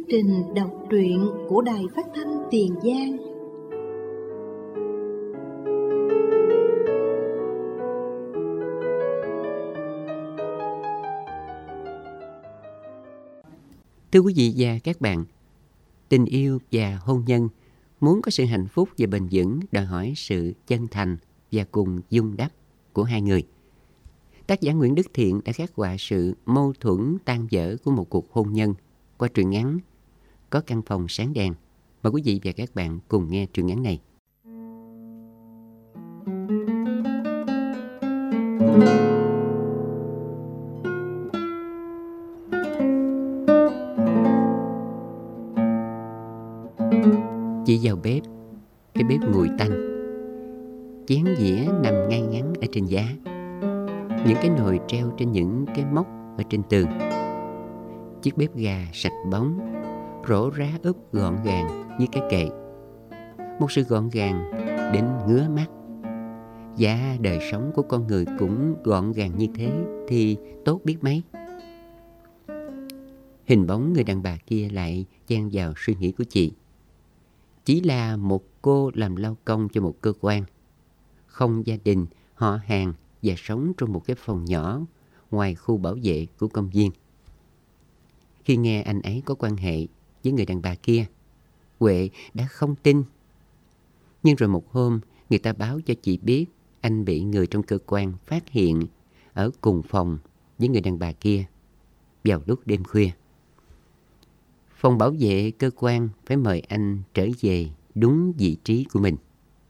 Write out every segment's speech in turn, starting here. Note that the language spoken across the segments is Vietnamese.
trình đọc truyện của Đài Phát thanh Tiền Giang. Thưa quý vị và các bạn, tình yêu và hôn nhân muốn có sự hạnh phúc và bền vững đòi hỏi sự chân thành và cùng dung đắp của hai người. Tác giả Nguyễn Đức Thiện đã khắc họa sự mâu thuẫn tan vỡ của một cuộc hôn nhân qua truyện ngắn Có căn phòng sáng đèn. Mời quý vị và các bạn cùng nghe truyện ngắn này. Chị vào bếp, cái bếp nguội tanh, chén dĩa nằm ngay ngắn ở trên giá, những cái nồi treo trên những cái móc ở trên tường. Chiếc bếp ga sạch bóng, rổ rá úp gọn gàng như cái kệ. Một sự gọn gàng đến ngứa mắt. Giá đời sống của con người cũng gọn gàng như thế thì tốt biết mấy. Hình bóng người đàn bà kia lại chen vào suy nghĩ của chị. Chỉ là một cô làm lao công cho một cơ quan, không gia đình, họ hàng và sống trong một cái phòng nhỏ ngoài khu bảo vệ của công viên. Khi nghe anh ấy có quan hệ với người đàn bà kia, Huệ đã không tin. Nhưng rồi một hôm, người ta báo cho chị biết anh bị người trong cơ quan phát hiện ở cùng phòng với người đàn bà kia vào lúc đêm khuya. Phòng bảo vệ cơ quan phải mời anh trở về đúng vị trí của mình.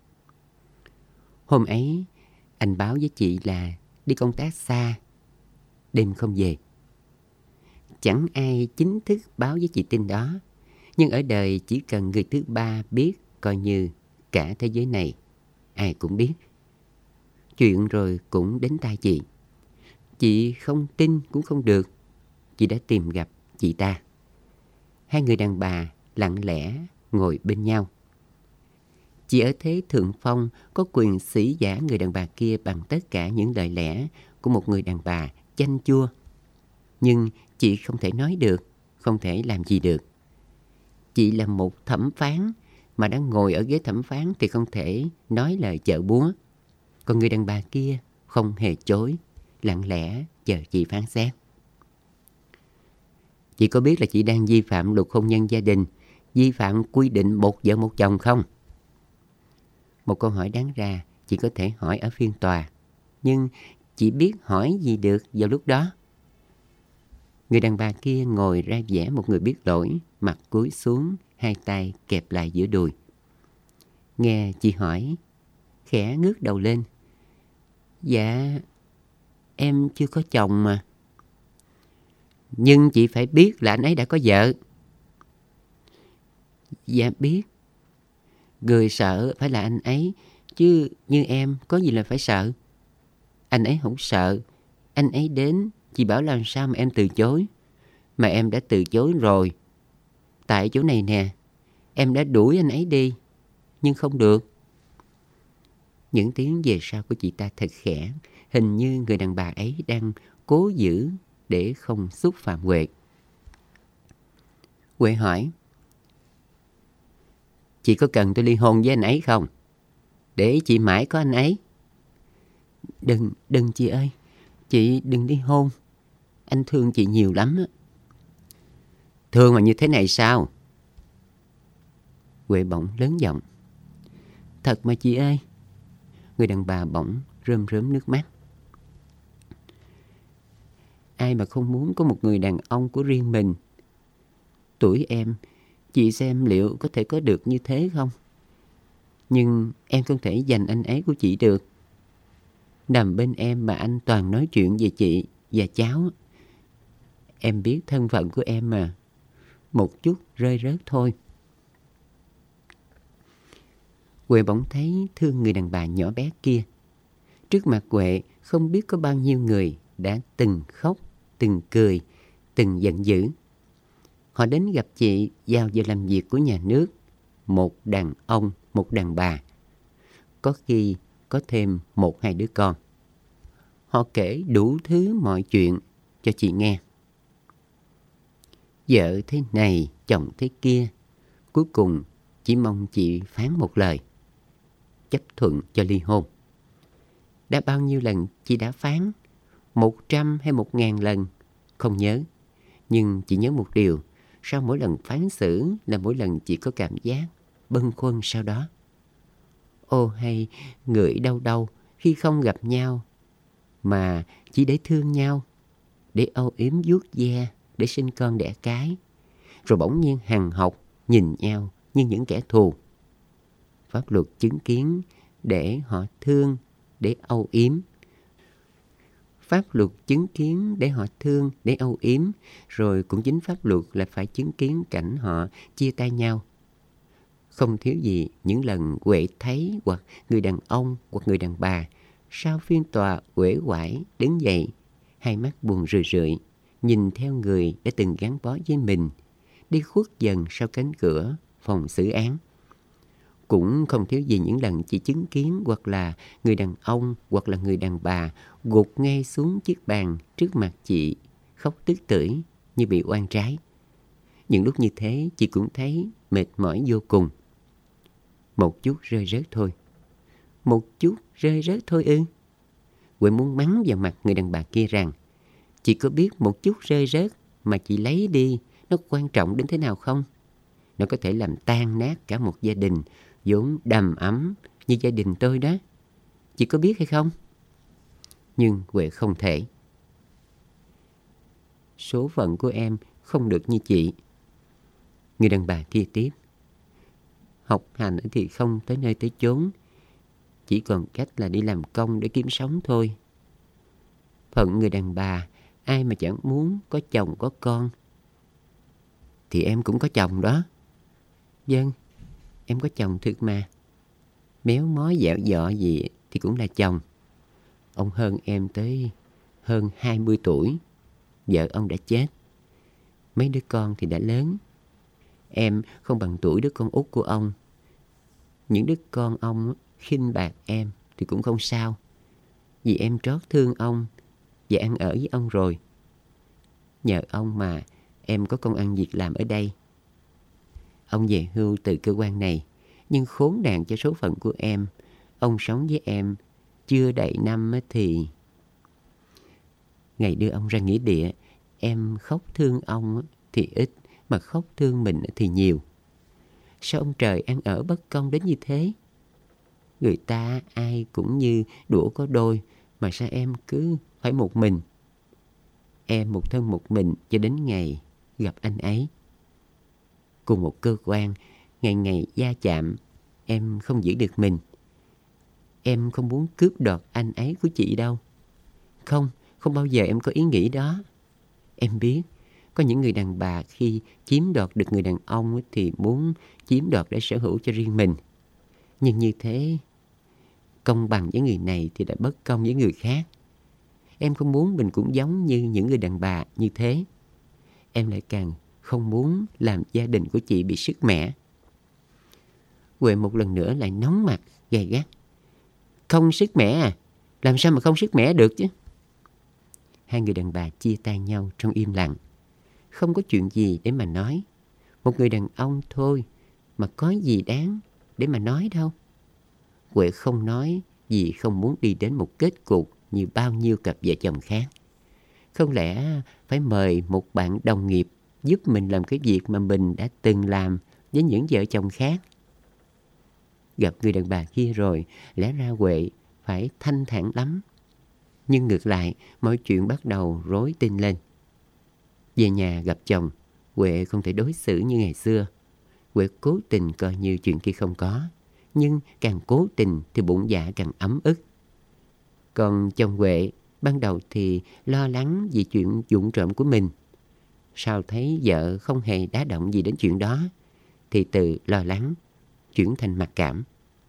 Hôm ấy, anh báo với chị là đi công tác xa, đêm không về. Chẳng ai chính thức báo với chị tin đó, nhưng ở đời chỉ cần người thứ ba biết, coi như cả thế giới này ai cũng biết. Chuyện rồi cũng đến tai chị. Chị không tin cũng không được. Chị đã tìm gặp chị ta. Hai người đàn bà lặng lẽ ngồi bên nhau. Chị ở thế thượng phong có quyền sĩ giả người đàn bà kia bằng tất cả những lời lẽ của một người đàn bà chanh chua. Nhưng chị không thể nói được, không thể làm gì được. Chị là một thẩm phán, mà đang ngồi ở ghế thẩm phán thì không thể nói lời chợ búa. Còn người đàn bà kia không hề chối, lặng lẽ chờ chị phán xét. Chị có biết là chị đang vi phạm luật hôn nhân gia đình, vi phạm quy định một vợ một chồng không? Một câu hỏi đáng ra chị có thể hỏi ở phiên tòa, nhưng chị biết hỏi gì được vào lúc đó. Người đàn bà kia ngồi ra vẻ một người biết lỗi, mặt cúi xuống, hai tay kẹp lại giữa đùi. Nghe chị hỏi, khẽ ngước đầu lên. Dạ, em chưa có chồng mà. Nhưng chị phải biết là anh ấy đã có vợ. Dạ biết. Người sợ phải là anh ấy, chứ như em có gì là phải sợ. Anh ấy không sợ. Anh ấy đến, chị bảo làm sao mà em từ chối. Mà em đã từ chối rồi. Tại chỗ này nè, em đã đuổi anh ấy đi, nhưng không được. Những tiếng về sau của chị ta thật khẽ. Hình như người đàn bà ấy đang cố giữ để không xúc phạm Huệ. Huệ hỏi, chị có cần tôi ly hôn với anh ấy không? Để chị mãi có anh ấy. Đừng chị ơi, chị đừng ly hôn. Anh thương chị nhiều lắm á. Thương mà như thế này sao? Huệ bỗng lớn giọng. Thật mà chị ơi. Người đàn bà bỗng rơm rớm nước mắt. Ai mà không muốn có một người đàn ông của riêng mình. Tuổi em, chị xem liệu có thể có được như thế không? Nhưng em không thể giành anh ấy của chị được. Nằm bên em mà anh toàn nói chuyện về chị và cháu. Em biết thân phận của em mà. Một chút rơi rớt thôi. Huệ bỗng thấy thương người đàn bà nhỏ bé kia. Trước mặt Huệ không biết có bao nhiêu người đã từng khóc, từng cười, từng giận dữ. Họ đến gặp chị vào giờ làm việc của nhà nước. Một đàn ông, một đàn bà. Có khi có thêm một hai đứa con. Họ kể đủ thứ mọi chuyện cho chị nghe. Vợ thế này, chồng thế kia. Cuối cùng chỉ mong chị phán một lời, chấp thuận cho ly hôn. Đã bao nhiêu lần chị đã phán? 100 hay 1000 lần? Không nhớ. Nhưng chị nhớ một điều, sau mỗi lần phán xử là mỗi lần chị có cảm giác bâng khuâng sau đó. Ô hay ngửi đau đau khi không gặp nhau, mà chỉ để thương nhau, để âu yếm vuốt ve, để sinh con đẻ cái. Rồi bỗng nhiên hằn học nhìn nhau như những kẻ thù. Pháp luật chứng kiến để họ thương, để âu yếm. Pháp luật chứng kiến để họ thương, để âu yếm. Rồi cũng chính pháp luật là phải chứng kiến cảnh họ chia tay nhau. Không thiếu gì những lần Huệ thấy hoặc người đàn ông hoặc người đàn bà sau phiên tòa uể oải đứng dậy, hai mắt buồn rười rượi, nhìn theo người đã từng gắn bó với mình, đi khuất dần sau cánh cửa phòng xử án. Cũng không thiếu gì những lần chị chứng kiến hoặc là người đàn ông hoặc là người đàn bà gục ngay xuống chiếc bàn trước mặt chị, khóc tức tưởi như bị oan trái. Những lúc như thế chị cũng thấy mệt mỏi vô cùng. Một chút rơi rớt thôi. Một chút rơi rớt thôi ư? Huệ muốn mắng vào mặt người đàn bà kia rằng, chị có biết một chút rơi rớt mà chị lấy đi nó quan trọng đến thế nào không? Nó có thể làm tan nát cả một gia đình vốn đầm ấm như gia đình tôi đó. Chị có biết hay không? Nhưng Huệ không thể. Số phận của em không được như chị. Người đàn bà kia tiếp. Học hành thì không tới nơi tới chốn, chỉ còn cách là đi làm công để kiếm sống thôi. Phận người đàn bà, ai mà chẳng muốn có chồng có con. Thì em cũng có chồng đó. Vâng, em có chồng thực mà. Méo mó dẻo dọ gì thì cũng là chồng. Ông hơn em tới hơn 20 tuổi. Vợ ông đã chết. Mấy đứa con thì đã lớn. Em không bằng tuổi đứa con út của ông. Những đứa con ông khinh bạc em thì cũng không sao, vì em trót thương ông và ăn ở với ông rồi. Nhờ ông mà em có công ăn việc làm ở đây. Ông về hưu từ cơ quan này, nhưng khốn nạn cho số phận của em. Ông sống với em chưa đầy năm thì... Ngày đưa ông ra nghĩa địa, em khóc thương ông thì ít, mà khóc thương mình thì nhiều. Sao ông trời ăn ở bất công đến như thế? Người ta ai cũng như đũa có đôi, mà sao em cứ phải một mình? Em một thân một mình cho đến ngày gặp anh ấy. Cùng một cơ quan, ngày ngày va chạm, em không giữ được mình. Em không muốn cướp đoạt anh ấy của chị đâu. Không, không bao giờ em có ý nghĩ đó. Em biết, có những người đàn bà khi chiếm đoạt được người đàn ông thì muốn chiếm đoạt để sở hữu cho riêng mình. Nhưng như thế, công bằng với người này thì đã bất công với người khác. Em không muốn mình cũng giống như những người đàn bà như thế. Em lại càng không muốn làm gia đình của chị bị sứt mẻ. Huệ một lần nữa lại nóng mặt, gay gắt. Không sứt mẻ à? Làm sao mà không sứt mẻ được chứ? Hai người đàn bà chia tay nhau trong im lặng. Không có chuyện gì để mà nói. Một người đàn ông thôi mà có gì đáng để mà nói đâu. Huệ không nói vì không muốn đi đến một kết cục như bao nhiêu cặp vợ chồng khác. Không lẽ phải mời một bạn đồng nghiệp giúp mình làm cái việc mà mình đã từng làm với những vợ chồng khác? Gặp người đàn bà kia rồi, lẽ ra Huệ phải thanh thản lắm. Nhưng ngược lại, mọi chuyện bắt đầu rối tinh lên. Về nhà gặp chồng, Huệ không thể đối xử như ngày xưa. Huệ cố tình coi như chuyện kia không có. Nhưng càng cố tình thì bụng dạ càng ấm ức. Còn chồng Huệ ban đầu thì lo lắng vì chuyện vụng trộm của mình. Sau thấy vợ không hề đá động gì đến chuyện đó, thì từ lo lắng chuyển thành mặc cảm.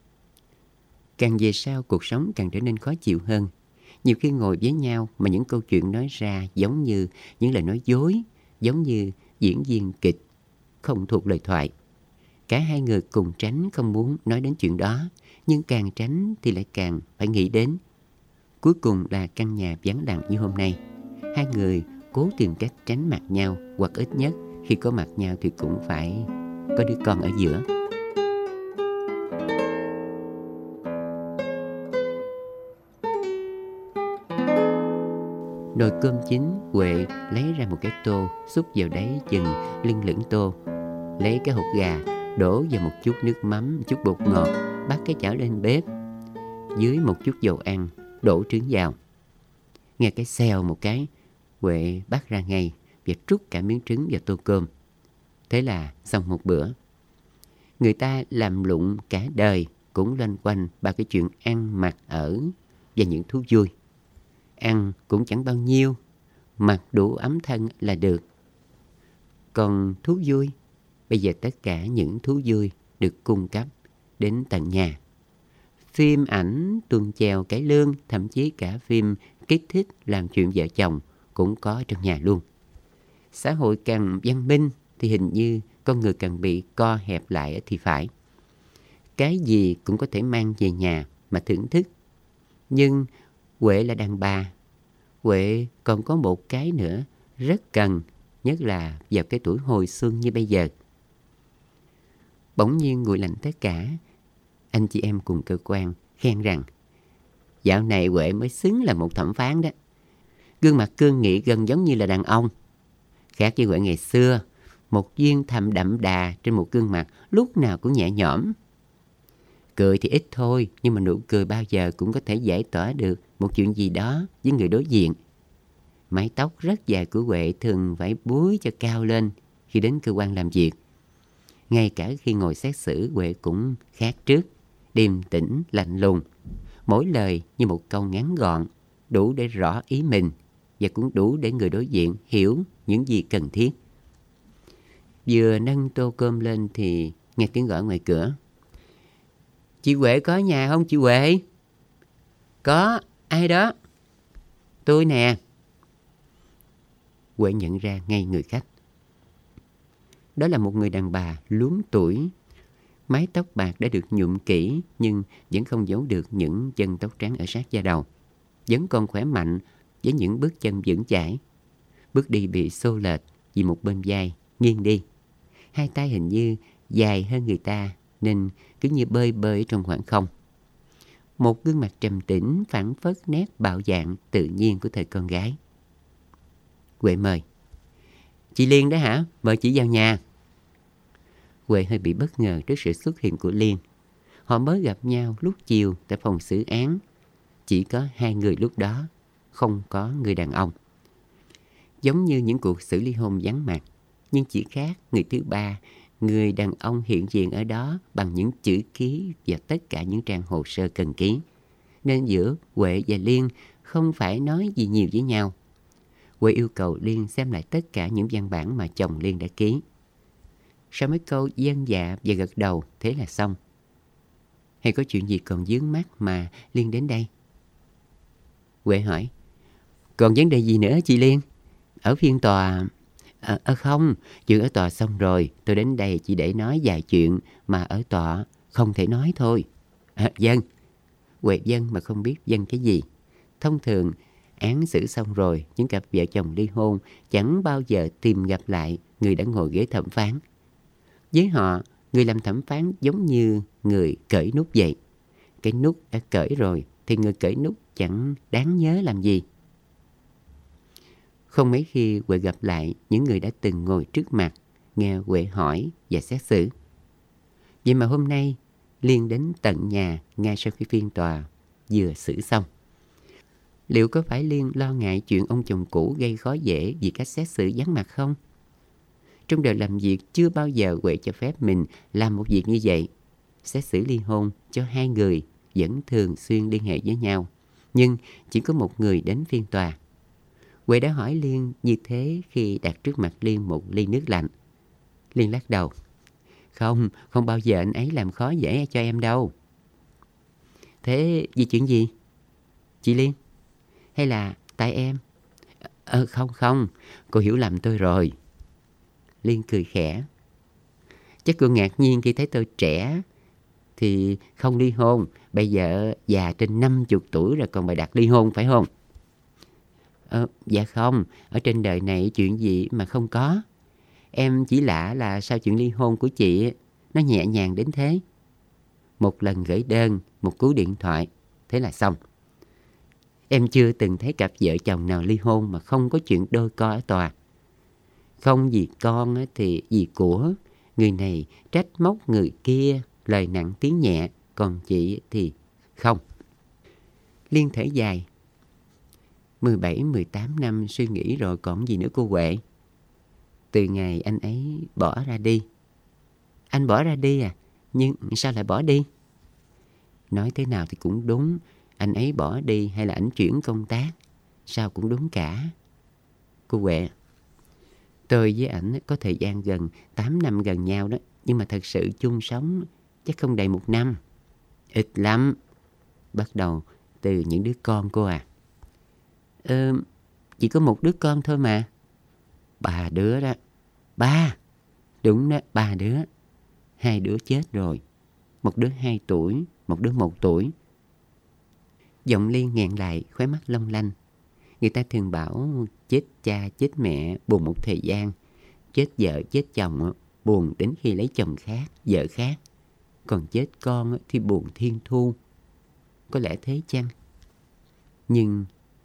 Càng về sau cuộc sống càng trở nên khó chịu hơn. Nhiều khi ngồi với nhau mà những câu chuyện nói ra giống như những lời nói dối, giống như diễn viên kịch, không thuộc lời thoại. Cả hai người cùng tránh không muốn nói đến chuyện đó, nhưng càng tránh thì lại càng phải nghĩ đến. Cuối cùng là căn nhà vắng lặng như hôm nay. Hai người cố tìm cách tránh mặt nhau, hoặc ít nhất khi có mặt nhau thì cũng phải có đứa con ở giữa. Nồi cơm chín, Huệ lấy ra một cái tô, xúc vào đáy chừng lưng lửng tô. Lấy cái hột gà, đổ vào một chút nước mắm, chút bột ngọt, bắt cái chảo lên bếp. Dưới một chút dầu ăn, đổ trứng vào. Nghe cái xèo một cái, Huệ bắt ra ngay và trút cả miếng trứng vào tô cơm. Thế là xong một bữa. Người ta làm lụng cả đời cũng loanh quanh ba cái chuyện ăn, mặc, ở và những thú vui. Ăn cũng chẳng bao nhiêu, mặc đủ ấm thân là được. Còn thú vui, bây giờ tất cả những thú vui được cung cấp đến tận nhà. Phim ảnh, tuồng chèo, cải lương, thậm chí cả phim kích thích làm chuyện vợ chồng cũng có trong nhà luôn. Xã hội càng văn minh thì hình như con người càng bị co hẹp lại thì phải. Cái gì cũng có thể mang về nhà mà thưởng thức. Nhưng Huệ là đàn bà. Huệ còn có một cái nữa rất cần, nhất là vào cái tuổi hồi xuân như bây giờ. Bỗng nhiên nguội lạnh tất cả. Anh chị em cùng cơ quan khen rằng dạo này Huệ mới xứng là một thẩm phán đó. Gương mặt cương nghị gần giống như là đàn ông. Khác với Huệ ngày xưa, một viên thầm đậm đà trên một gương mặt lúc nào cũng nhẹ nhõm. Cười thì ít thôi, nhưng mà nụ cười bao giờ cũng có thể giải tỏa được một chuyện gì đó với người đối diện. Mái tóc rất dài của Huệ thường phải búi cho cao lên khi đến cơ quan làm việc. Ngay cả khi ngồi xét xử, Huệ cũng khác trước, điềm tĩnh, lạnh lùng. Mỗi lời như một câu ngắn gọn, đủ để rõ ý mình và cũng đủ để người đối diện hiểu những gì cần thiết. Vừa nâng tô cơm lên thì nghe tiếng gọi ngoài cửa. Chị Huệ có nhà không chị Huệ? Có, ai đó? Tôi nè. Huệ nhận ra ngay người khách. Đó là một người đàn bà luống tuổi. Mái tóc bạc đã được nhuộm kỹ nhưng vẫn không giấu được những chân tóc trắng ở sát da đầu. Vẫn còn khỏe mạnh với những bước chân vững chãi. Bước đi bị xô lệch vì một bên vai nghiêng đi. Hai tay hình như dài hơn người ta nên cứ như bơi bơi trong khoảng không. Một gương mặt trầm tĩnh phảng phất nét bạo dạn tự nhiên của thời con gái. Huệ mời. Chị Liên đó hả? Mời chị vào nhà. Huệ hơi bị bất ngờ trước sự xuất hiện của Liên. Họ mới gặp nhau lúc chiều tại phòng xử án. Chỉ có hai người lúc đó, không có người đàn ông. Giống như những cuộc xử ly hôn vắng mặt, nhưng chỉ khác người thứ ba, người đàn ông hiện diện ở đó bằng những chữ ký và tất cả những trang hồ sơ cần ký. Nên giữa Huệ và Liên không phải nói gì nhiều với nhau. Huệ yêu cầu Liên xem lại tất cả những văn bản mà chồng Liên đã ký. Sau mấy câu vâng dạ và gật đầu, thế là xong. Hay có chuyện gì còn vướng mắc mà Liên đến đây? Huệ hỏi. Còn vấn đề gì nữa chị Liên? Ở phiên tòa... Không, chuyện ở tòa xong rồi. Tôi đến đây chỉ để nói vài chuyện mà ở tòa không thể nói thôi. Vâng. Huệ vâng mà không biết vâng cái gì. Thông thường án xử xong rồi, những cặp vợ chồng ly hôn chẳng bao giờ tìm gặp lại người đã ngồi ghế thẩm phán. Với họ, người làm thẩm phán giống như người cởi nút vậy. Cái nút đã cởi rồi thì người cởi nút chẳng đáng nhớ làm gì. Không mấy khi Huệ gặp lại những người đã từng ngồi trước mặt, nghe Huệ hỏi và xét xử. Vậy mà hôm nay, Liên đến tận nhà ngay sau khi phiên tòa vừa xử xong. Liệu có phải Liên lo ngại chuyện ông chồng cũ gây khó dễ vì cách xét xử vắng mặt không? Trong đời làm việc chưa bao giờ Huệ cho phép mình làm một việc như vậy. Xét xử ly hôn cho hai người vẫn thường xuyên liên hệ với nhau, nhưng chỉ có một người đến phiên tòa. Huệ đã hỏi Liên như thế khi đặt trước mặt Liên một ly nước lạnh. Liên lắc đầu. Không bao giờ anh ấy làm khó dễ cho em đâu. Thế vì chuyện gì? Chị Liên? Hay là tại em? Không, cô hiểu lầm tôi rồi. Liên cười khẽ. Chắc cô ngạc nhiên khi thấy tôi trẻ thì không ly hôn. Bây giờ già trên 50 tuổi rồi còn bày đặt ly hôn phải không? Dạ không, ở trên đời này chuyện gì mà không có. Em chỉ lạ là sao chuyện ly hôn của chị nó nhẹ nhàng đến thế. Một lần gửi đơn, một cú điện thoại, thế là xong. Em chưa từng thấy cặp vợ chồng nào ly hôn mà không có chuyện đôi co ở tòa. Không vì con thì vì của. Người này trách móc người kia, lời nặng tiếng nhẹ. Còn chị thì không. Liên thở dài. 17-18 năm suy nghĩ rồi còn gì nữa cô Huệ. Từ ngày anh ấy bỏ ra đi. Anh bỏ ra đi à? Nhưng sao lại bỏ đi? Nói thế nào thì cũng đúng. Anh ấy bỏ đi hay là ảnh chuyển công tác, sao cũng đúng cả. Cô Huệ, tôi với ảnh có thời gian gần 8 năm gần nhau đó. Nhưng mà thật sự chung sống chắc không đầy 1 năm. Ít lắm. Bắt đầu từ những đứa con cô à? Chỉ có 1 đứa con thôi mà. 3 đứa đó. 3. Đúng đó, 3 đứa. 2 đứa chết rồi. 1 đứa 2 tuổi, 1 đứa 1 tuổi. Giọng Liên nghẹn lại, khóe mắt long lanh. Người ta thường bảo chết cha, chết mẹ buồn một thời gian. Chết vợ, chết chồng buồn đến khi lấy chồng khác, vợ khác. Còn chết con thì buồn thiên thu. Có lẽ thế chăng? Nhưng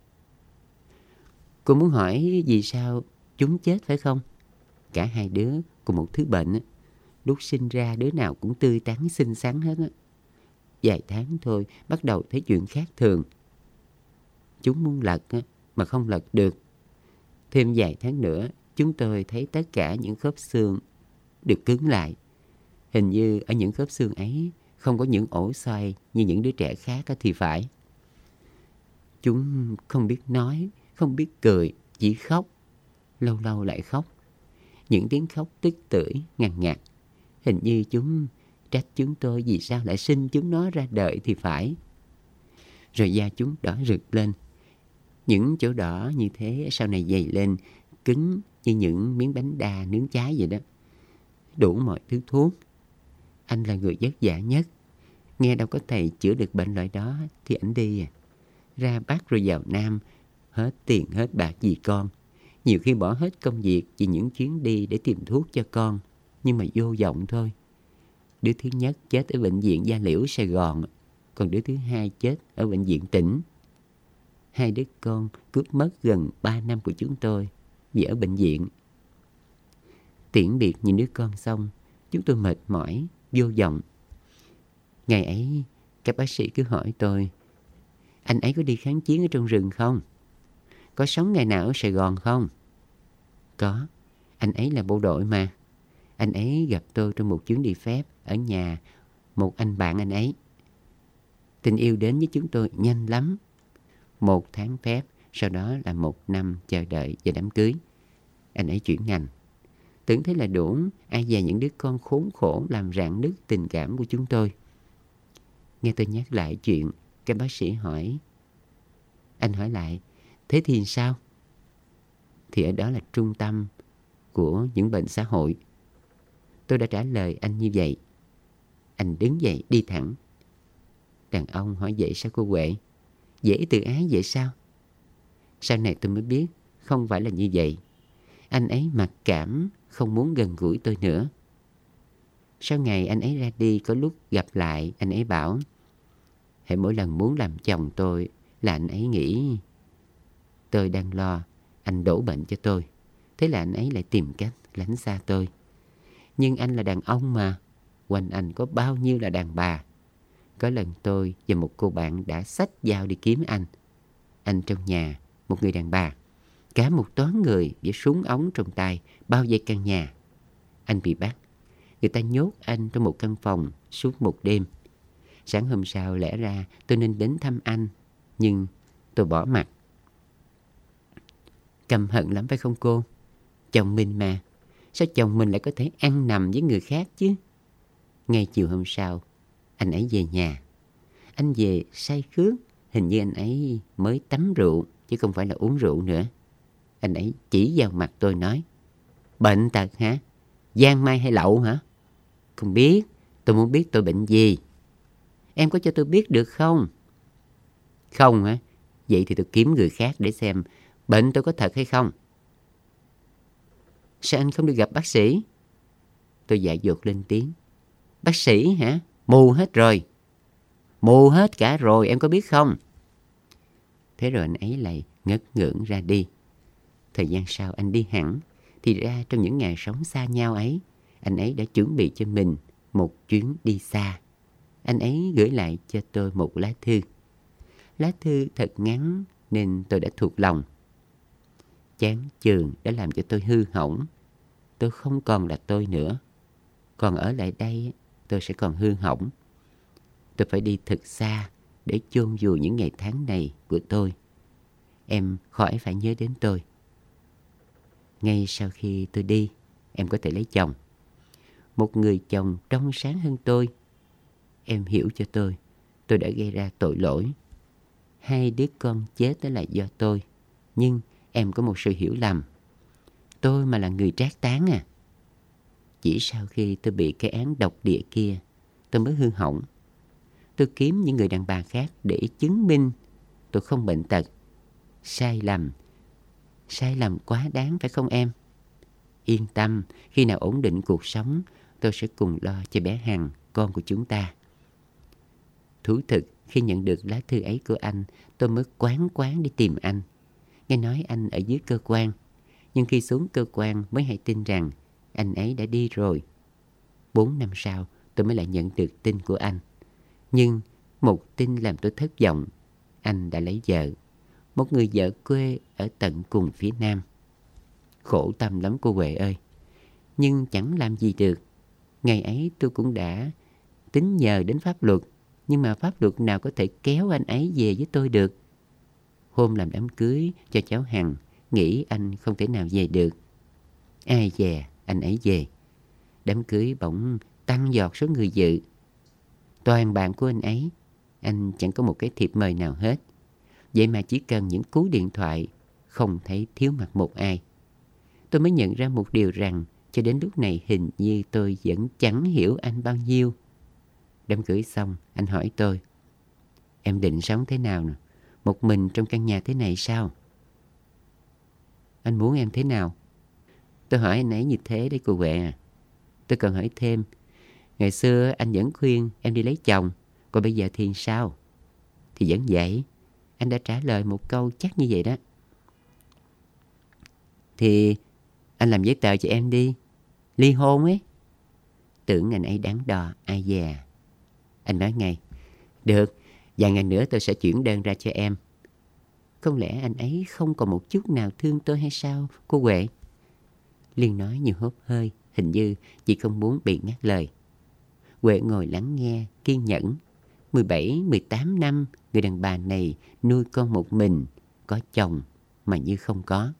cô muốn hỏi vì sao chúng chết phải không? Cả 2 đứa cùng một thứ bệnh. Lúc sinh ra đứa nào cũng tươi tắn xinh xắn hết. Vài tháng thôi bắt đầu thấy chuyện khác thường. Chúng muốn lật mà không lật được. Thêm vài tháng nữa chúng tôi thấy tất cả những khớp xương được cứng lại. Hình như ở những khớp xương ấy không có những ổ xoay như những đứa trẻ khác thì phải. Chúng không biết nói, không biết cười, chỉ khóc. Lâu lâu lại khóc. Những tiếng khóc tức tưởi, ngằn ngặt. Hình như chúng trách chúng tôi vì sao lại sinh chúng nó ra đời thì phải. Rồi da chúng đỏ rực lên. Những chỗ đỏ như thế sau này dày lên, cứng như những miếng bánh đa nướng cháy vậy đó. Đủ mọi thứ thuốc. Anh là người vất vả nhất. Nghe đâu có thầy chữa được bệnh loại đó thì ảnh đi à. Ra Bắc rồi vào Nam, hết tiền hết bạc vì con. Nhiều khi bỏ hết công việc vì những chuyến đi để tìm thuốc cho con. Nhưng mà vô vọng thôi. Đứa thứ nhất chết ở bệnh viện Gia Liễu Sài Gòn. Còn đứa thứ hai chết ở bệnh viện tỉnh. 2 đứa con cướp mất gần 3 năm của chúng tôi vì ở bệnh viện. Tiễn biệt những đứa con xong, chúng tôi mệt mỏi, vô vọng. Ngày ấy, các bác sĩ cứ hỏi tôi, anh ấy có đi kháng chiến ở trong rừng không? Có sống ngày nào ở Sài Gòn không? Có, anh ấy là bộ đội mà. Anh ấy gặp tôi trong một chuyến đi phép ở nhà một anh bạn anh ấy. Tình yêu đến với chúng tôi nhanh lắm. 1 tháng phép, sau đó là 1 năm chờ đợi và đám cưới. Anh ấy chuyển ngành. Tưởng thế là đủ, ai dè những đứa con khốn khổ làm rạn nứt tình cảm của chúng tôi. Nghe tôi nhắc lại chuyện, các bác sĩ hỏi. Anh hỏi lại, thế thì sao? Thì ở đó là trung tâm của những bệnh xã hội. Tôi đã trả lời anh như vậy. Anh đứng dậy đi thẳng. Đàn ông hỏi vậy sao cô Huệ? Dễ tự ái vậy sao? Sau này tôi mới biết không phải là như vậy. Anh ấy mặc cảm, không muốn gần gũi tôi nữa. Sau ngày anh ấy ra đi, có lúc gặp lại, anh ấy bảo hễ mỗi lần muốn làm chồng tôi là anh ấy nghĩ tôi đang lo anh đổ bệnh cho tôi. Thế là anh ấy lại tìm cách lánh xa tôi. Nhưng anh là đàn ông mà, quanh anh có bao nhiêu là đàn bà. Có lần tôi và một cô bạn đã xách dao đi kiếm anh. Anh trong nhà, một người đàn bà. Cả một toán người với súng ống trong tay bao vây căn nhà. Anh bị bắt. Người ta nhốt anh trong một căn phòng suốt một đêm. Sáng hôm sau lẽ ra tôi nên đến thăm anh, nhưng tôi bỏ mặc. Căm hận lắm phải không cô? Chồng mình mà, sao chồng mình lại có thể ăn nằm với người khác chứ? Ngay chiều hôm sau, anh ấy về nhà. Anh về say khướt, hình như anh ấy mới tắm rượu chứ không phải là uống rượu nữa. Anh ấy chỉ vào mặt tôi nói, bệnh tật hả? Giang mai hay lậu hả? Không biết, tôi muốn biết tôi bệnh gì. Em có cho tôi biết được không? Không hả? Vậy thì tôi kiếm người khác để xem bệnh tôi có thật hay không. Sao anh không được gặp bác sĩ? Tôi dại dột lên tiếng. Bác sĩ hả? Mù hết rồi. Mù hết cả rồi, em có biết không? Thế rồi anh ấy lại ngất ngưỡng ra đi. Thời gian sau anh đi hẳn. Thì ra trong những ngày sống xa nhau ấy, anh ấy đã chuẩn bị cho mình một chuyến đi xa. Anh ấy gửi lại cho tôi một lá thư. Lá thư thật ngắn nên tôi đã thuộc lòng. Chán chường đã làm cho tôi hư hỏng. Tôi không còn là tôi nữa. Còn ở lại đây tôi sẽ còn hư hỏng. Tôi phải đi thật xa để chôn vùi những ngày tháng này của tôi. Em khỏi phải nhớ đến tôi. Ngay sau khi tôi đi, em có thể lấy chồng. Một người chồng trong sáng hơn tôi. Em hiểu cho tôi đã gây ra tội lỗi. 2 đứa con chết đó là do tôi. Nhưng em có một sự hiểu lầm. Tôi mà là người trác táng à. Chỉ sau khi tôi bị cái án độc địa kia, tôi mới hư hỏng. Tôi kiếm những người đàn bà khác để chứng minh tôi không bệnh tật. Sai lầm quá đáng phải không em? Yên tâm, khi nào ổn định cuộc sống, tôi sẽ cùng lo cho bé Hằng, con của chúng ta. Thú thực, khi nhận được lá thư ấy của anh, tôi mới quán đi tìm anh. Nghe nói anh ở dưới cơ quan, nhưng khi xuống cơ quan mới hay tin rằng anh ấy đã đi rồi. 4 năm sau, tôi mới lại nhận được tin của anh. Nhưng một tin làm tôi thất vọng. Anh đã lấy vợ, một người vợ quê ở tận cùng phía Nam. Khổ tâm lắm cô Huệ ơi. Nhưng chẳng làm gì được. Ngày ấy tôi cũng đã tính nhờ đến pháp luật, nhưng mà pháp luật nào có thể kéo anh ấy về với tôi được. Hôm làm đám cưới cho cháu Hằng, nghĩ anh không thể nào về được. Ai dè, anh ấy về. Đám cưới bỗng tăng giọt số người dự. Toàn bạn của anh ấy, anh chẳng có một cái thiệp mời nào hết. Vậy mà chỉ cần những cú điện thoại, không thấy thiếu mặt một ai. Tôi mới nhận ra một điều rằng, cho đến lúc này hình như tôi vẫn chẳng hiểu anh bao nhiêu. Đám cưới xong, anh hỏi tôi, em định sống thế nào nè? Một mình trong căn nhà thế này sao? Anh muốn em thế nào? Tôi hỏi anh ấy như thế đấy cô Huệ à. Tôi còn hỏi thêm, ngày xưa anh vẫn khuyên em đi lấy chồng, còn bây giờ thì sao? Thì vẫn vậy. Anh đã trả lời một câu chắc như vậy đó. Thì anh làm giấy tờ cho em đi. Ly hôn ấy. Tưởng anh ấy đáng đo, ai dè. Anh nói ngay, được, vài ngày nữa tôi sẽ chuyển đơn ra cho em. Không lẽ anh ấy không còn một chút nào thương tôi hay sao, cô Huệ? Liên nói như hốt hơi, hình như chị không muốn bị ngắt lời. Huệ ngồi lắng nghe, kiên nhẫn. 17-18 năm, người đàn bà này nuôi con một mình, có chồng mà như không có.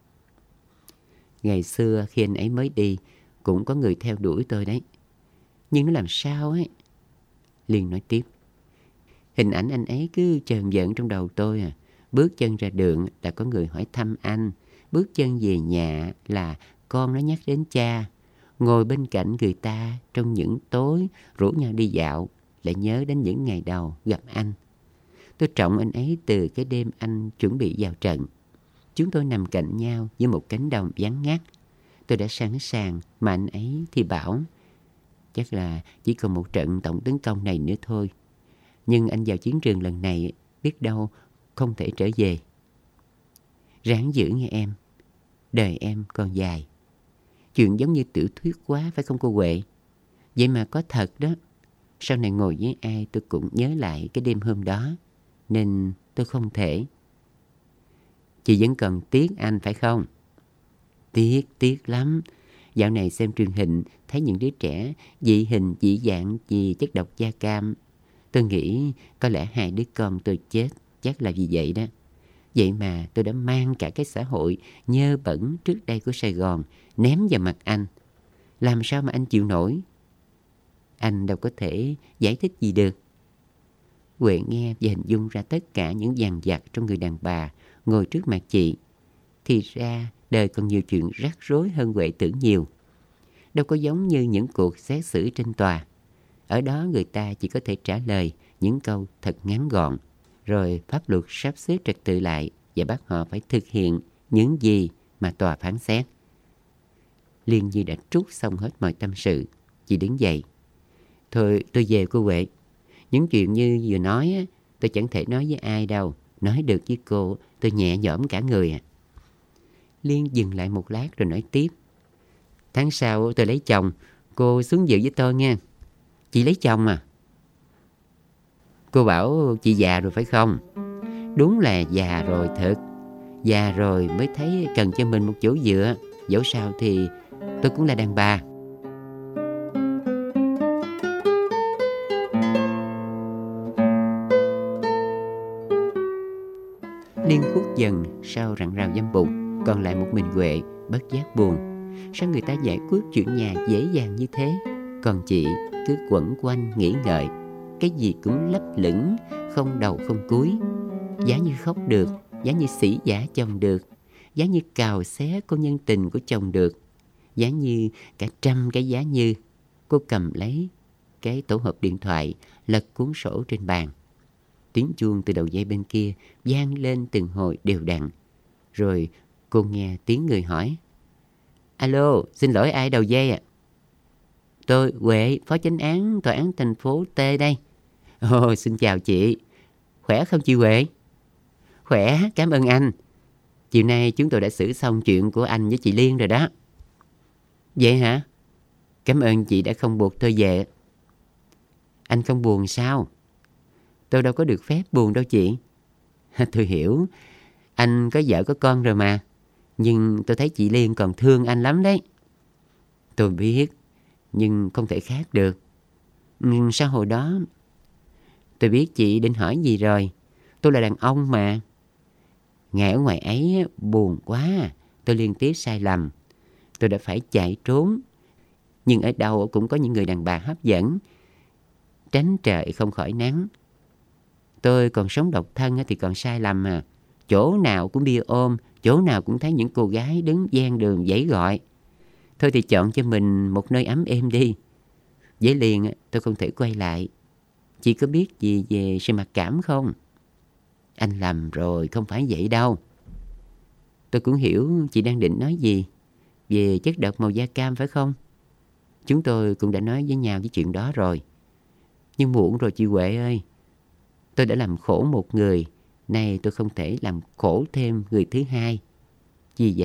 Ngày xưa khi anh ấy mới đi, cũng có người theo đuổi tôi đấy. Nhưng nó làm sao ấy? Liên nói tiếp. Hình ảnh anh ấy cứ chờn vợn trong đầu tôi à. Bước chân ra đường là có người hỏi thăm anh. Bước chân về nhà là con nó nhắc đến cha. Ngồi bên cạnh người ta trong những tối rủ nhau đi dạo, lại nhớ đến những ngày đầu gặp anh. Tôi trọng anh ấy từ cái đêm anh chuẩn bị vào trận. Chúng tôi nằm cạnh nhau với một cánh đồng vắng ngắt. Tôi đã sẵn sàng mà anh ấy thì bảo chắc là chỉ còn một trận tổng tấn công này nữa thôi. Nhưng anh vào chiến trường lần này biết đâu không thể trở về. Ráng giữ nghe em. Đời em còn dài. Chuyện giống như tiểu thuyết quá phải không cô Huệ? Vậy mà có thật đó. Sau này ngồi với ai tôi cũng nhớ lại cái đêm hôm đó. Nên tôi không thể. Chị vẫn còn tiếc anh phải không? Tiếc lắm. Dạo này xem truyền hình thấy những đứa trẻ dị hình dị dạng vì chất độc da cam. Tôi nghĩ có lẽ 2 đứa con tôi chết chắc là vì vậy đó. Vậy mà tôi đã mang cả cái xã hội nhơ bẩn trước đây của Sài Gòn ném vào mặt anh. Làm sao mà anh chịu nổi? Anh đâu có thể giải thích gì được. Huệ nghe và hình dung ra tất cả những dằn vặt trong người đàn bà ngồi trước mặt chị. Thì ra đời còn nhiều chuyện rắc rối hơn Huệ tưởng nhiều. Đâu có giống như những cuộc xét xử trên tòa. Ở đó người ta chỉ có thể trả lời những câu thật ngắn gọn. Rồi pháp luật sắp xếp trật tự lại và bắt họ phải thực hiện những gì mà tòa phán xét. Liên như đã trút xong hết mọi tâm sự. Chị đứng dậy. Thôi tôi về cô Huệ. Những chuyện như vừa nói á, tôi chẳng thể nói với ai đâu. Nói được với cô, tôi nhẹ nhõm cả người à. Liên dừng lại một lát rồi nói tiếp. Tháng sau tôi lấy chồng, cô xuống dự với tôi nha. Chị lấy chồng à? Cô bảo chị già rồi phải không? Đúng là già rồi thật. Già rồi mới thấy cần cho mình một chỗ dựa. Dẫu sao thì tôi cũng là đàn bà. Liên khuất dần sau rặng rào dâm bụng. Còn lại một mình Huệ bất giác buồn. Sao người ta giải quyết chuyện nhà dễ dàng như thế? Còn chị cứ quẩn quanh nghĩ ngợi. Cái gì cũng lấp lửng, không đầu không cuối. Giá như khóc được, giá như sỉ vả chồng được, giá như cào xé cô nhân tình của chồng được, giá như cả trăm cái giá như. Cô cầm lấy cái tổ hợp điện thoại, lật cuốn sổ trên bàn. Tiếng chuông từ đầu dây bên kia vang lên từng hồi đều đặn. Rồi cô nghe tiếng người hỏi. Alo, xin lỗi, ai đầu dây ạ? Tôi Huệ, phó chánh án tòa án thành phố T đây. Ồ, xin chào chị. Khỏe không chị Huệ? Khỏe, cảm ơn anh. Chiều nay chúng tôi đã xử xong chuyện của anh với chị Liên rồi đó. Vậy hả? Cảm ơn chị đã không buộc tôi về. Anh không buồn sao? Tôi đâu có được phép buồn đâu chị. Tôi hiểu, anh có vợ có con rồi mà. Nhưng tôi thấy chị Liên còn thương anh lắm đấy. Tôi biết, nhưng không thể khác được. Sao hồi đó... Tôi biết chị định hỏi gì rồi. Tôi là đàn ông mà. Ngày ở ngoài ấy buồn quá. Tôi liên tiếp sai lầm. Tôi đã phải chạy trốn. Nhưng ở đâu cũng có những người đàn bà hấp dẫn. Tránh trời không khỏi nắng. Tôi còn sống độc thân thì còn sai lầm mà. Chỗ nào cũng bia ôm, chỗ nào cũng thấy những cô gái đứng ven đường vẫy gọi. Thôi thì chọn cho mình một nơi ấm êm đi. Với Liên tôi không thể quay lại. Chị có biết gì về sự mặc cảm không? Anh lầm rồi, không phải vậy đâu. Tôi cũng hiểu chị đang định nói gì. Về chất độc màu da cam phải không? Chúng tôi cũng đã nói với nhau cái chuyện đó rồi. Nhưng muộn rồi chị Huệ ơi. Tôi đã làm khổ một người. Nay tôi không thể làm khổ thêm người thứ hai. Vì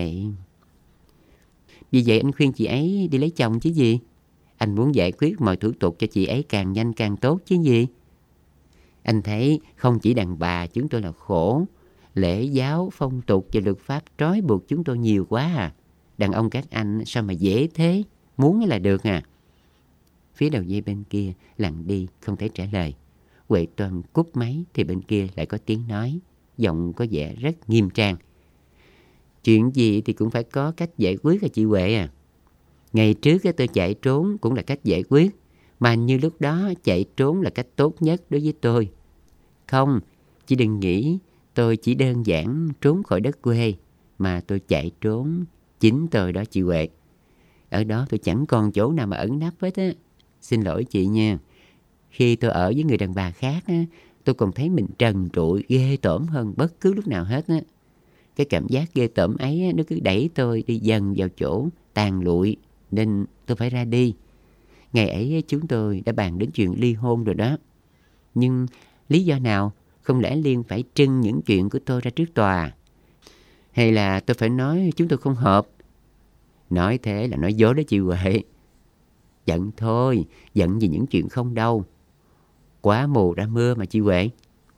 vậy anh khuyên chị ấy đi lấy chồng chứ gì. Anh muốn giải quyết mọi thủ tục cho chị ấy càng nhanh càng tốt chứ gì. Anh thấy không chỉ đàn bà chúng tôi là khổ. Lễ giáo, phong tục và luật pháp trói buộc chúng tôi nhiều quá à. Đàn ông các anh sao mà dễ thế. Muốn là được à. Phía đầu dây bên kia lặng đi không thể trả lời. Huệ Toàn cúp máy thì bên kia lại có tiếng nói. Giọng có vẻ rất nghiêm trang. Chuyện gì thì cũng phải có cách giải quyết à chị Huệ à. Ngày trước tôi chạy trốn cũng là cách giải quyết. Mà như lúc đó chạy trốn là cách tốt nhất đối với tôi. Không, chị đừng nghĩ tôi chỉ đơn giản trốn khỏi đất quê. Mà tôi chạy trốn chính tôi đó chị Huệ. Ở đó tôi chẳng còn chỗ nào mà ẩn nấp hết á. Xin lỗi chị nha. Khi tôi ở với người đàn bà khác á, tôi còn thấy mình trần trụi ghê tởm hơn bất cứ lúc nào hết á. Cái cảm giác ghê tởm ấy á, nó cứ đẩy tôi đi dần vào chỗ tàn lụi. Nên tôi phải ra đi. Ngày ấy chúng tôi đã bàn đến chuyện ly hôn rồi đó. Nhưng lý do nào? Không lẽ Liên phải trưng những chuyện của tôi ra trước tòa? Hay là tôi phải nói chúng tôi không hợp? Nói thế là nói dối đó chị Huệ. Giận thôi, giận vì những chuyện không đâu. Quá mù ra mưa mà chị Huệ.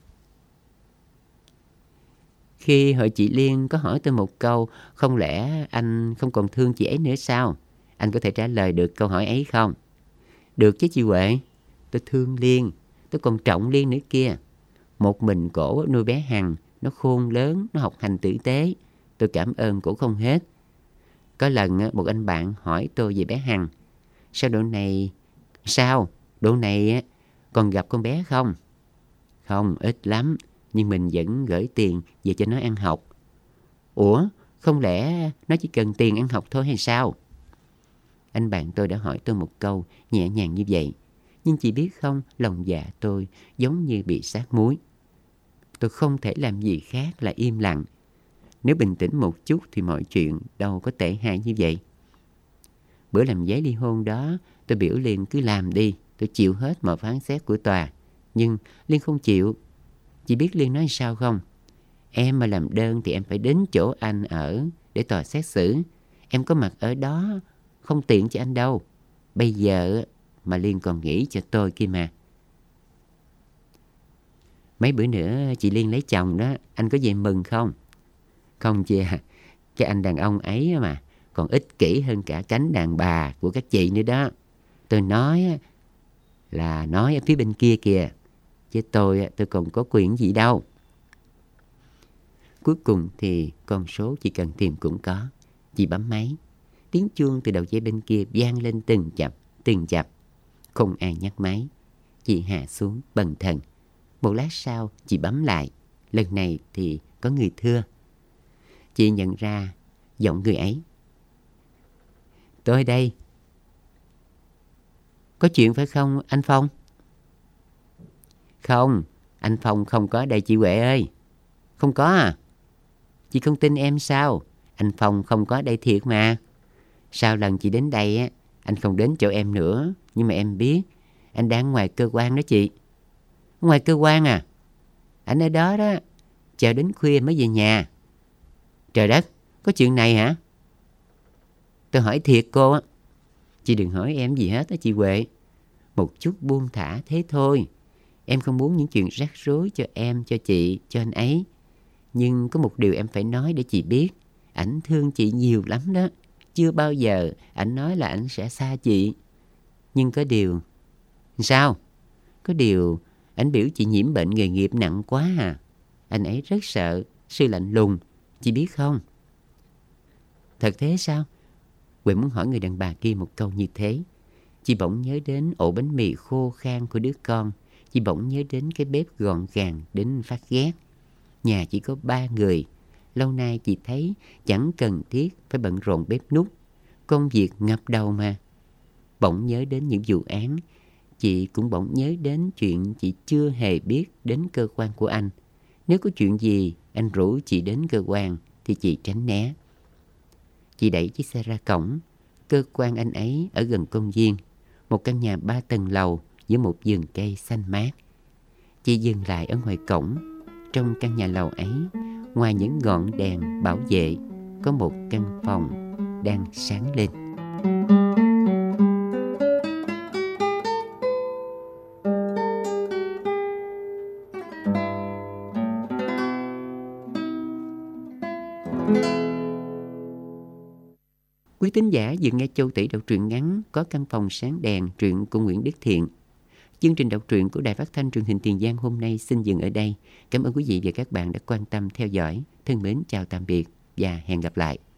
Khi hỏi chị Liên có hỏi tôi một câu, không lẽ anh không còn thương chị ấy nữa sao? Anh có thể trả lời được câu hỏi ấy không? Được chứ chị Huệ. Tôi thương Liên, tôi còn trọng Liên nữa kia. Một mình cổ nuôi bé Hằng, nó khôn lớn, nó học hành tử tế. Tôi cảm ơn cổ không hết. Có lần một anh bạn hỏi tôi về bé Hằng. Sao độ này còn gặp con bé không? Không, ít lắm. Nhưng mình vẫn gửi tiền về cho nó ăn học. Ủa, không lẽ nó chỉ cần tiền ăn học thôi hay sao? Anh bạn tôi đã hỏi tôi một câu nhẹ nhàng như vậy. Nhưng chị biết không, lòng dạ tôi giống như bị sát muối. Tôi không thể làm gì khác là im lặng. Nếu bình tĩnh một chút thì mọi chuyện đâu có tệ hại như vậy. Bữa làm giấy ly hôn đó, tôi biểu Liên cứ làm đi, tôi chịu hết mọi phán xét của tòa. Nhưng Liên không chịu. Chị biết Liên nói sao không? Em mà làm đơn thì em phải đến chỗ anh ở để tòa xét xử. Em có mặt ở đó không tiện cho anh đâu. Bây giờ mà Liên còn nghĩ cho tôi kia mà. Mấy bữa nữa chị Liên lấy chồng đó, anh có về mừng không? Không chị à, cái anh đàn ông ấy mà còn ích kỷ hơn cả cánh đàn bà của các chị nữa đó. Tôi nói là nói ở phía bên kia kìa, chứ tôi còn có quyền gì đâu. Cuối cùng thì con số chị cần tìm cũng có. Chị bấm máy. Tiếng chuông từ đầu dây bên kia vang lên từng chập. Không ai nhắc máy. Chị hạ xuống bần thần. Một lát sau chị bấm lại. Lần này thì có người thưa. Chị nhận ra giọng người ấy. Tôi đây. Có chuyện phải không anh Phong? Không, anh Phong không có đây chị Huệ ơi. Không có à? Chị không tin em sao? Anh Phong không có đây thiệt mà. Sau lần chị đến đây á, anh không đến chỗ em nữa. Nhưng mà em biết anh đang ngoài cơ quan đó chị. Ngoài cơ quan à? Anh ở đó đó, chờ đến khuya mới về nhà. Trời đất, có chuyện này hả? Tôi hỏi thiệt cô á. Chị đừng hỏi em gì hết á chị Huệ. Một chút buông thả thế thôi. Em không muốn những chuyện rắc rối cho em, cho chị, cho anh ấy. Nhưng có một điều em phải nói để chị biết. Ảnh thương chị nhiều lắm đó. Chưa bao giờ ảnh nói là ảnh sẽ xa chị. Nhưng có điều... Sao? Có điều ảnh biểu chị nhiễm bệnh nghề nghiệp nặng quá à. Anh ấy rất sợ sự lạnh lùng. Chị biết không? Thật thế sao? Huệ muốn hỏi người đàn bà kia một câu như thế. Chị bỗng nhớ đến ổ bánh mì khô khan của đứa con. Chị bỗng nhớ đến cái bếp gọn gàng đến phát ghét. Nhà chỉ có 3 người. Lâu nay chị thấy chẳng cần thiết phải bận rộn bếp núc. Công việc ngập đầu mà. Bỗng nhớ đến những vụ án. Chị cũng bỗng nhớ đến chuyện chị chưa hề biết đến cơ quan của anh. Nếu có chuyện gì anh rủ chị đến cơ quan thì chị tránh né. Chị đẩy chiếc xe ra cổng. Cơ quan anh ấy ở gần công viên. Một căn nhà 3 tầng lầu với một vườn cây xanh mát. Chị dừng lại ở ngoài cổng. Trong căn nhà lầu ấy, ngoài những ngọn đèn bảo vệ, có một căn phòng đang sáng lên. Quý thính giả vừa nghe Châu Tỷ đọc truyện ngắn Có căn phòng sáng đèn, truyện của Nguyễn Đức Thiện. Chương trình đọc truyện của Đài Phát thanh Truyền hình Tiền Giang hôm nay xin dừng ở đây. Cảm ơn quý vị và các bạn đã quan tâm theo dõi. Thân mến chào tạm biệt và hẹn gặp lại.